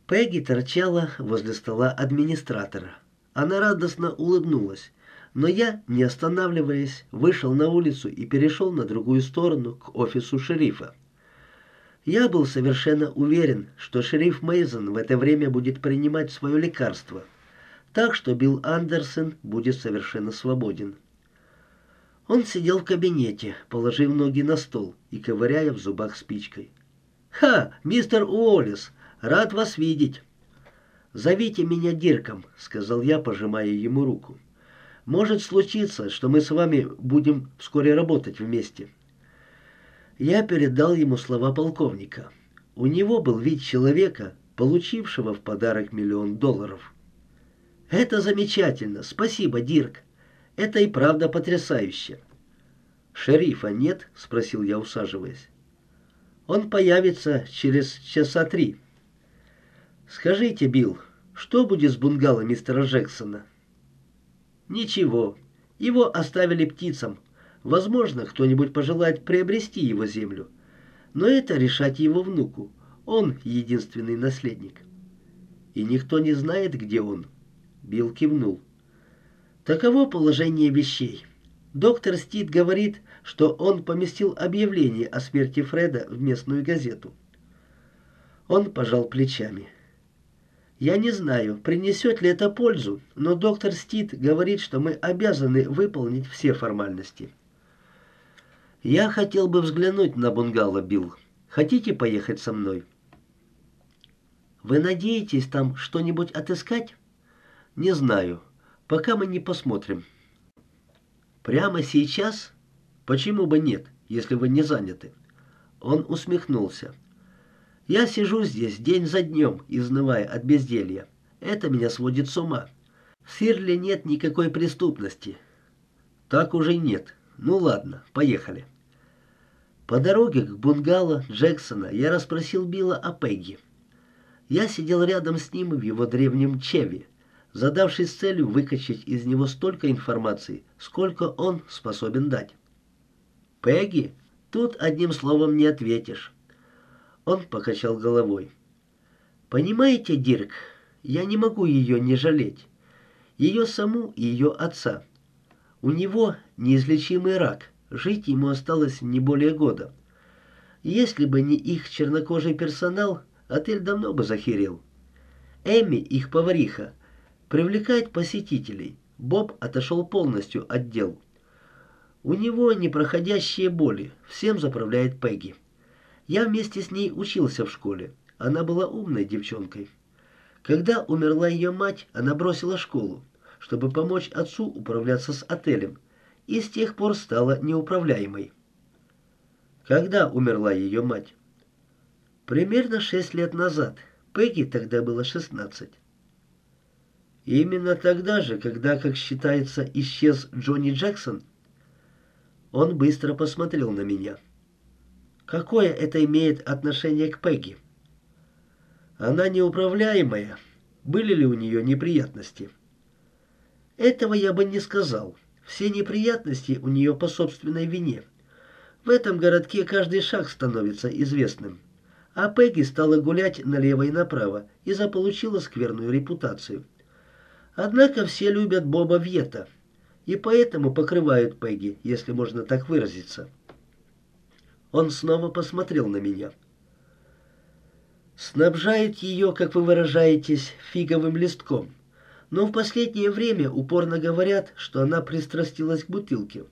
Пегги торчала возле стола администратора. Она радостно улыбнулась, но я, не останавливаясь, вышел на улицу и перешел на другую сторону к офису шерифа. Я был совершенно уверен, что шериф Мейсон в это время будет принимать свое лекарство, так что Билл Андерсон будет совершенно свободен. Он сидел в кабинете, положив ноги на стол и ковыряя в зубах спичкой. «Ха, мистер Уоллес, рад вас видеть!» «Зовите меня Дирком», — сказал я, пожимая ему руку. «Может случиться, что мы с вами будем вскоре работать вместе». Я передал ему слова полковника. У него был вид человека, получившего в подарок $1 миллион. «Это замечательно. Спасибо, Дирк. Это и правда потрясающе». «Шерифа нет?» — спросил я, усаживаясь. «Он появится через 3 часа. Скажите, Билл, что будет с бунгало мистера Джексона?» «Ничего. Его оставили птицам. Возможно, кто-нибудь пожелает приобрести его землю. Но это решать его внуку. Он единственный наследник». «И никто не знает, где он?» Билл кивнул. «Таково положение вещей. Доктор Стит говорит, что он поместил объявление о смерти Фреда в местную газету». Он пожал плечами. «Я не знаю, принесет ли это пользу, но доктор Стит говорит, что мы обязаны выполнить все формальности». «Я хотел бы взглянуть на бунгало, Билл. Хотите поехать со мной?» «Вы надеетесь там что-нибудь отыскать?» «Не знаю. Пока мы не посмотрим». «Прямо сейчас? Почему бы нет, если вы не заняты?» Он усмехнулся. «Я сижу здесь день за днем, изнывая от безделья. Это меня сводит с ума. В Сирле нет никакой преступности». «Так уже нет. Ну ладно, поехали». По дороге к бунгало Джексона я расспросил Билла о Пегги. Я сидел рядом с ним в его древнем Чеви, задавшись целью выкачать из него столько информации, сколько он способен дать. «Пегги? Тут одним словом не ответишь». Он покачал головой. «Понимаете, Дирк, я не могу ее не жалеть. Ее саму и ее отца. У него неизлечимый рак, жить ему осталось не более года. Если бы не их чернокожий персонал, отель давно бы захерел. Эми, их повариха, привлекает посетителей. Боб отошел полностью от дел. У него непроходящие боли, всем заправляет Пегги. Я вместе с ней учился в школе. Она была умной девчонкой. Когда умерла ее мать, она бросила школу, чтобы помочь отцу управляться с отелем, и с тех пор стала неуправляемой. Когда умерла ее мать? Примерно 6 лет назад. Пегги тогда было 16. Именно тогда же, когда, как считается, исчез Джонни Джексон? Он быстро посмотрел на меня. Какое это имеет отношение к Пегги? Она неуправляемая. Были ли у нее неприятности? Этого я бы не сказал. Все неприятности у нее по собственной вине. В этом городке каждый шаг становится известным. А Пегги стала гулять налево и направо и заполучила скверную репутацию. Однако все любят Боба Вьета, и поэтому покрывают Пегги, если можно так выразиться. Он снова посмотрел на меня. Снабжают ее, как вы выражаетесь, фиговым листком. Но в последнее время упорно говорят, что она пристрастилась к бутылке.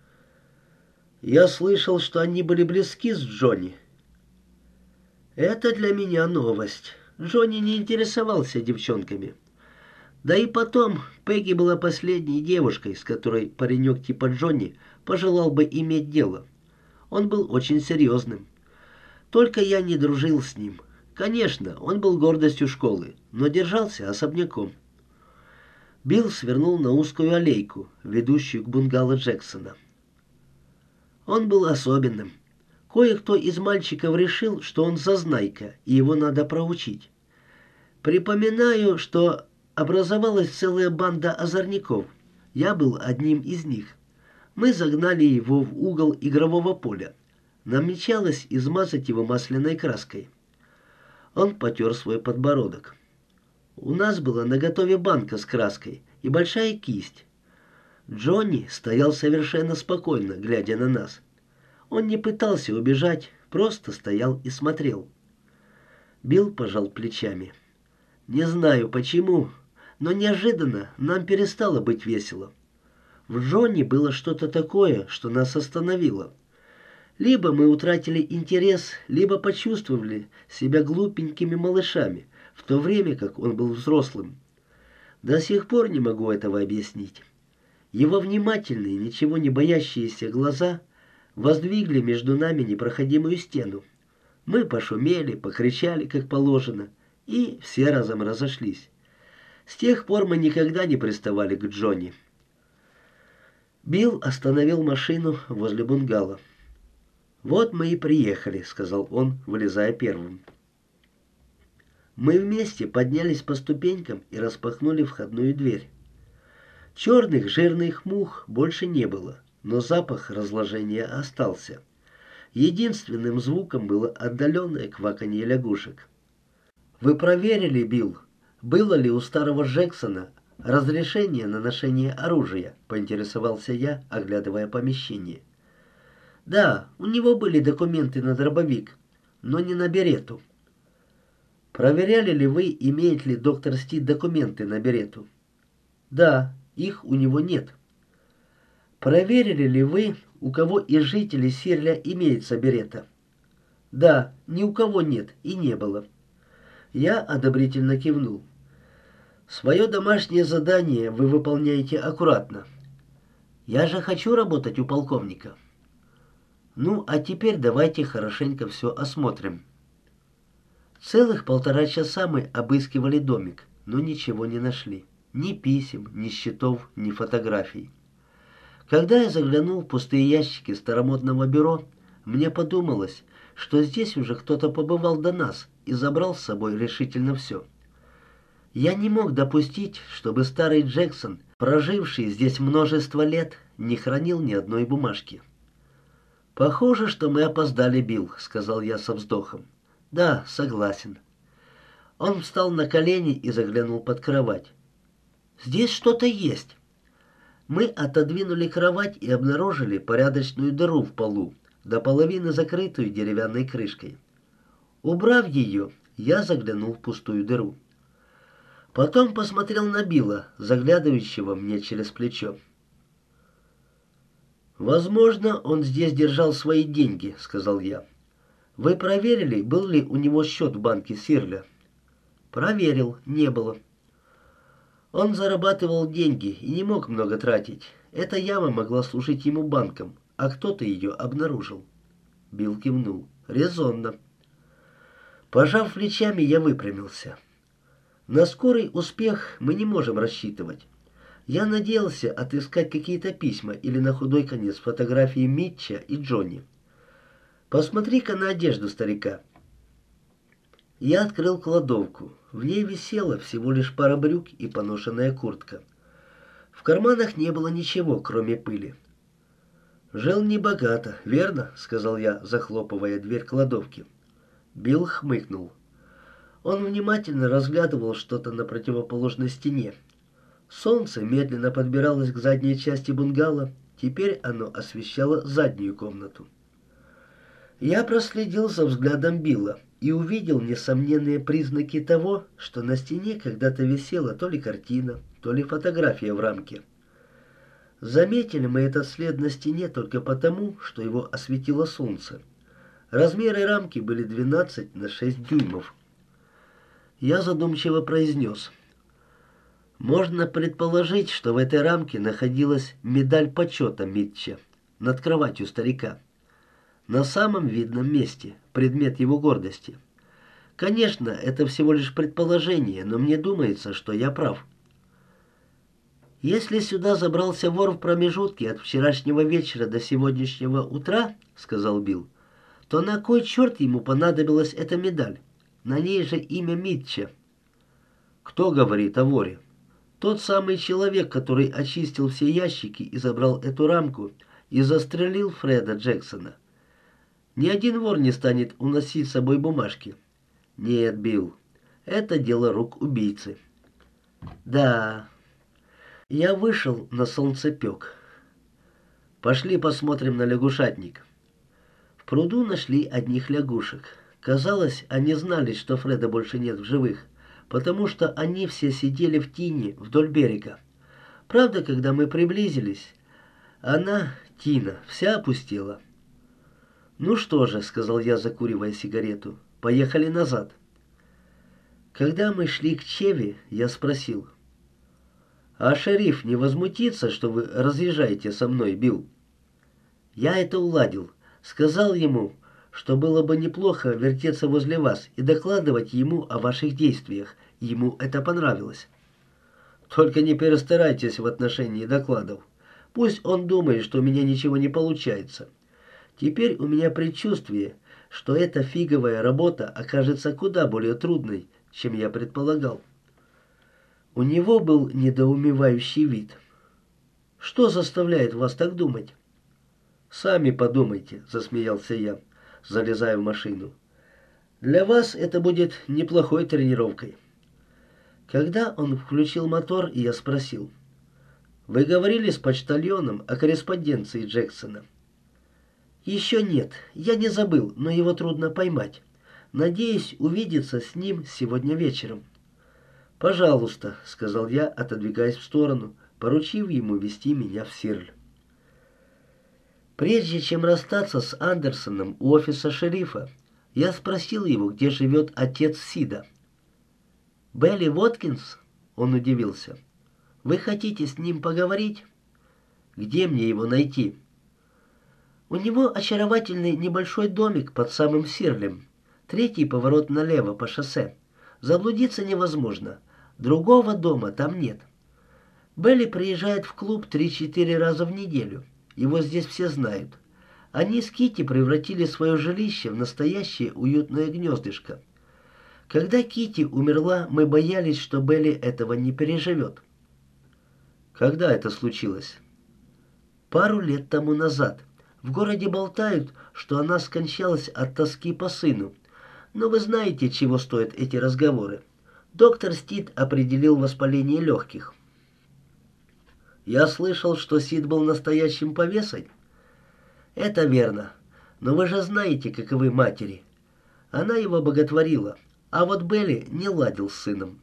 Я слышал, что они были близки с Джонни. Это для меня новость. Джонни не интересовался девчонками. Да и потом, Пегги была последней девушкой, с которой паренек типа Джонни пожелал бы иметь дело. Он был очень серьезным. Только я не дружил с ним. Конечно, он был гордостью школы, но держался особняком. Билл свернул на узкую аллейку, ведущую к бунгало Джексона. Он был особенным. Кое-кто из мальчиков решил, что он зазнайка, и его надо проучить. Припоминаю, что образовалась целая банда озорников. Я был одним из них. Мы загнали его в угол игрового поля. Намечалось измазать его масляной краской. Он потер свой подбородок. У нас была наготове банка с краской и большая кисть. Джонни стоял совершенно спокойно, глядя на нас. Он не пытался убежать, просто стоял и смотрел. Билл пожал плечами. Не знаю почему, но неожиданно нам перестало быть весело. В Джонни было что-то такое, что нас остановило. Либо мы утратили интерес, либо почувствовали себя глупенькими малышами, в то время как он был взрослым. До сих пор не могу этого объяснить. Его внимательные, ничего не боящиеся глаза воздвигли между нами непроходимую стену. Мы пошумели, покричали, как положено, и все разом разошлись. С тех пор мы никогда не приставали к Джонни. Билл остановил машину возле бунгало. «Вот мы и приехали», — сказал он, вылезая первым. Мы вместе поднялись по ступенькам и распахнули входную дверь. Черных жирных мух больше не было, но запах разложения остался. Единственным звуком было отдаленное кваканье лягушек. «Вы проверили, Билл, было ли у старого Джексона разрешение на ношение оружия?» — поинтересовался я, оглядывая помещение. «Да, у него были документы на дробовик, но не на берету». «Проверяли ли вы, имеет ли доктор Стит документы на берету?» «Да, их у него нет». «Проверили ли вы, у кого из жителей Сирля имеется берета?» «Да, ни у кого нет и не было». Я одобрительно кивнул. «Свое домашнее задание вы выполняете аккуратно. Я же хочу работать у полковника». «Ну, а теперь давайте хорошенько все осмотрим». Целых 1,5 часа мы обыскивали домик, но ничего не нашли. Ни писем, ни счетов, ни фотографий. Когда я заглянул в пустые ящики старомодного бюро, мне подумалось, что здесь уже кто-то побывал до нас и забрал с собой решительно все. Я не мог допустить, чтобы старый Джексон, проживший здесь множество лет, не хранил ни одной бумажки. «Похоже, что мы опоздали, Билл», — сказал я со вздохом. «Да, согласен». Он встал на колени и заглянул под кровать. «Здесь что-то есть». Мы отодвинули кровать и обнаружили порядочную дыру в полу, до половины закрытую деревянной крышкой. Убрав ее, я заглянул в пустую дыру. Потом посмотрел на Билла, заглядывающего мне через плечо. «Возможно, он здесь держал свои деньги», — сказал я. «Вы проверили, был ли у него счет в банке Сирля?» «Проверил, не было». Он зарабатывал деньги и не мог много тратить. Эта яма могла служить ему банком, а кто-то ее обнаружил. Билл кивнул. «Резонно». Пожав плечами, я выпрямился. На скорый успех мы не можем рассчитывать. Я надеялся отыскать какие-то письма или на худой конец фотографии Митча и Джонни. «Посмотри-ка на одежду старика». Я открыл кладовку. В ней висела всего лишь пара брюк и поношенная куртка. В карманах не было ничего, кроме пыли. «Жил небогато, верно?» — сказал я, захлопывая дверь кладовки. Билл хмыкнул. Он внимательно разглядывал что-то на противоположной стене. Солнце медленно подбиралось к задней части бунгало, теперь оно освещало заднюю комнату. Я проследил за взглядом Билла и увидел несомненные признаки того, что на стене когда-то висела то ли картина, то ли фотография в рамке. Заметили мы этот след на стене только потому, что его осветило солнце. Размеры рамки были 12 на 6 дюймов. Я задумчиво произнес: «Можно предположить, что в этой рамке находилась медаль почета Митча над кроватью старика. На самом видном месте, предмет его гордости. Конечно, это всего лишь предположение, но мне думается, что я прав». «Если сюда забрался вор в промежутке от вчерашнего вечера до сегодняшнего утра, — сказал Билл, — то на кой черт ему понадобилась эта медаль? На ней же имя Митча». «Кто говорит о воре?» «Тот самый человек, который очистил все ящики и забрал эту рамку и застрелил Фреда Джексона. Ни один вор не станет уносить с собой бумажки. Нет, Билл, это дело рук убийцы. Да, я вышел на солнцепек. Пошли посмотрим на лягушатник. В пруду нашли одних лягушек. Казалось, они знали, что Фреда больше нет в живых, потому что они все сидели в тени вдоль берега. Правда, когда мы приблизились, она, Тина, вся опустела. «Ну что же», — сказал я, закуривая сигарету, — «поехали назад». Когда мы шли к Чеви, я спросил: «А шериф не возмутится, что вы разъезжаете со мной, Билл?» «Я это уладил. Сказал ему, что было бы неплохо вертеться возле вас и докладывать ему о ваших действиях. Ему это понравилось». «Только не перестарайтесь в отношении докладов. Пусть он думает, что у меня ничего не получается. Теперь у меня предчувствие, что эта фиговая работа окажется куда более трудной, чем я предполагал». У него был недоумевающий вид. «Что заставляет вас так думать?» «Сами подумайте», — засмеялся я, залезая в машину. «Для вас это будет неплохой тренировкой». Когда он включил мотор, я спросил: «Вы говорили с почтальоном о корреспонденции Джексона?» «Еще нет. Я не забыл, но его трудно поймать. Надеюсь увидеться с ним сегодня вечером». «Пожалуйста», — сказал я, отодвигаясь в сторону, поручив ему вести меня в Сирль. Прежде чем расстаться с Андерсоном у офиса шерифа, я спросил его, где живет отец Сида. «Белли Воткинс?» — он удивился. «Вы хотите с ним поговорить?» «Где мне его найти?» «У него очаровательный небольшой домик под самым Сирлем. Третий поворот налево по шоссе. Заблудиться невозможно. Другого дома там нет. Белли приезжает в клуб 3-4 раза в неделю. Его здесь все знают. Они с Китти превратили свое жилище в настоящее уютное гнездышко. Когда Китти умерла, мы боялись, что Белли этого не переживет». «Когда это случилось?» «Пару лет тому назад. В городе болтают, что она скончалась от тоски по сыну. Но вы знаете, чего стоят эти разговоры. Доктор Стит определил воспаление легких». «Я слышал, что Сид был настоящим повесой». «Это верно. Но вы же знаете, каковы матери. Она его боготворила, а вот Белли не ладил с сыном.